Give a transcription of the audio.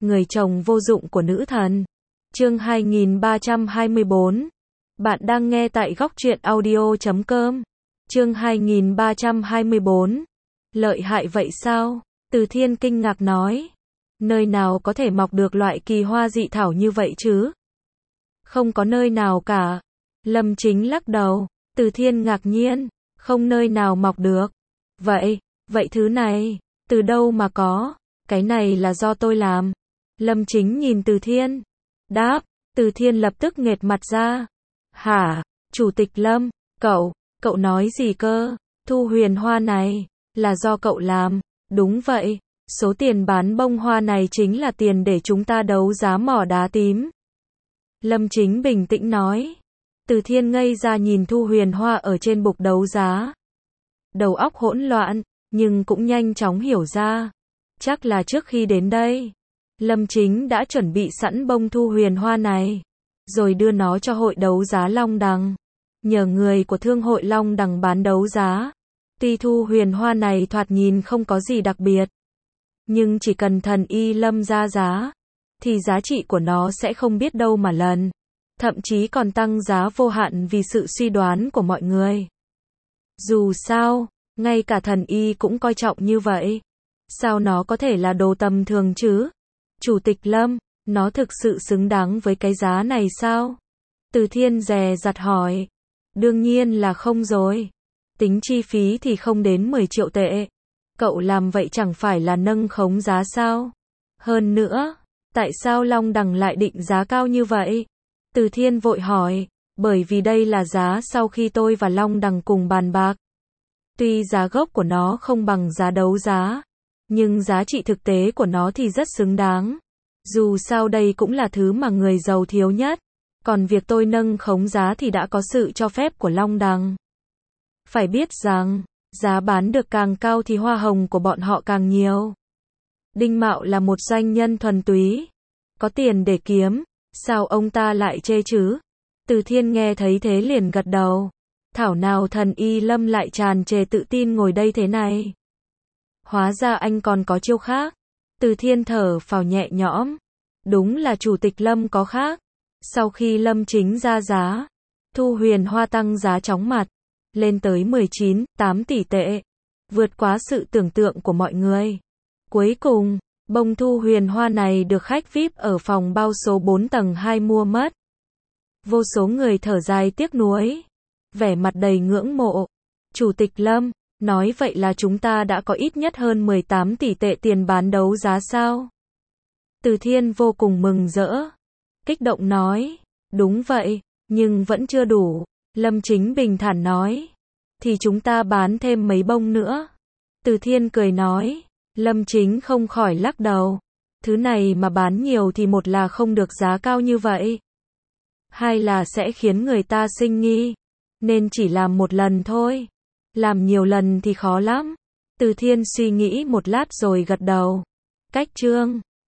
người chồng vô dụng của nữ thần. Chương 2324. Bạn đang nghe tại góc truyện audio.com. Chương 2324. Lợi hại vậy sao? Từ Thiên kinh ngạc nói. Nơi nào có thể mọc được loại kỳ hoa dị thảo như vậy chứ? Không có nơi nào cả. Lâm Chính lắc đầu. Từ Thiên ngạc nhiên. Không nơi nào mọc được. Vậy thứ này, từ đâu mà có? Cái này là do tôi làm. Lâm Chính nhìn Từ Thiên. Đáp, Từ Thiên lập tức nghệt mặt ra. Hả? Chủ tịch Lâm, cậu nói gì cơ? Thu huyền hoa này, là do cậu làm. Đúng vậy, số tiền bán bông hoa này chính là tiền để chúng ta đấu giá mỏ đá tím. Lâm Chính bình tĩnh nói. Từ Thiên ngây ra nhìn thu huyền hoa ở trên bục đấu giá. Đầu óc hỗn loạn, nhưng cũng nhanh chóng hiểu ra. Chắc là trước khi đến đây, Lâm Chính đã chuẩn bị sẵn bông thu huyền hoa này, rồi đưa nó cho hội đấu giá Long Đằng. Nhờ người của thương hội Long Đằng bán đấu giá. Tuy thu huyền hoa này thoạt nhìn không có gì đặc biệt, nhưng chỉ cần thần y Lâm ra giá, thì giá trị của nó sẽ không biết đâu mà lần. Thậm chí còn tăng giá vô hạn vì sự suy đoán của mọi người. Dù sao, ngay cả thần y cũng coi trọng như vậy. Sao nó có thể là đồ tầm thường chứ? Chủ tịch Lâm, nó thực sự xứng đáng với cái giá này sao? Từ Thiên dè dặt hỏi. Đương nhiên là không rồi. Tính chi phí thì không đến 10 triệu tệ. Cậu làm vậy chẳng phải là nâng khống giá sao? Hơn nữa, tại sao Long Đằng lại định giá cao như vậy? Từ Thiên vội hỏi. Bởi vì đây là giá sau khi tôi và Long Đằng cùng bàn bạc. Tuy giá gốc của nó không bằng giá đấu giá, nhưng giá trị thực tế của nó thì rất xứng đáng. Dù sao đây cũng là thứ mà người giàu thiếu nhất. Còn việc tôi nâng khống giá thì đã có sự cho phép của Long Đằng. Phải biết rằng, giá bán được càng cao thì hoa hồng của bọn họ càng nhiều. Đinh Mạo là một doanh nhân thuần túy. Có tiền để kiếm, sao ông ta lại chê chứ? Từ Thiên nghe thấy thế liền gật đầu. Thảo nào thần y Lâm lại tràn trề tự tin ngồi đây thế này. Hóa ra anh còn có chiêu khác. Từ Thiên thở phào nhẹ nhõm. Đúng là chủ tịch Lâm có khác. Sau khi Lâm Chính ra giá, thu huyền hoa tăng giá chóng mặt, lên tới 19,8 tỷ tệ. Vượt quá sự tưởng tượng của mọi người. Cuối cùng, bông thu huyền hoa này được khách VIP ở phòng bao số 4 tầng 2 mua mất. Vô số người thở dài tiếc nuối. Vẻ mặt đầy ngưỡng mộ. Chủ tịch Lâm, nói vậy là chúng ta đã có ít nhất hơn 18 tỷ tệ tiền bán đấu giá sao? Từ Thiên vô cùng mừng rỡ. Kích động nói. Đúng vậy, nhưng vẫn chưa đủ. Lâm Chính bình thản nói. Thì chúng ta bán thêm mấy bông nữa. Từ Thiên cười nói. Lâm Chính không khỏi lắc đầu. Thứ này mà bán nhiều thì một là không được giá cao như vậy. Hai là sẽ khiến người ta sinh nghi. Nên chỉ làm một lần thôi. Làm nhiều lần thì khó lắm. Từ Thiên suy nghĩ một lát rồi gật đầu. Cách chương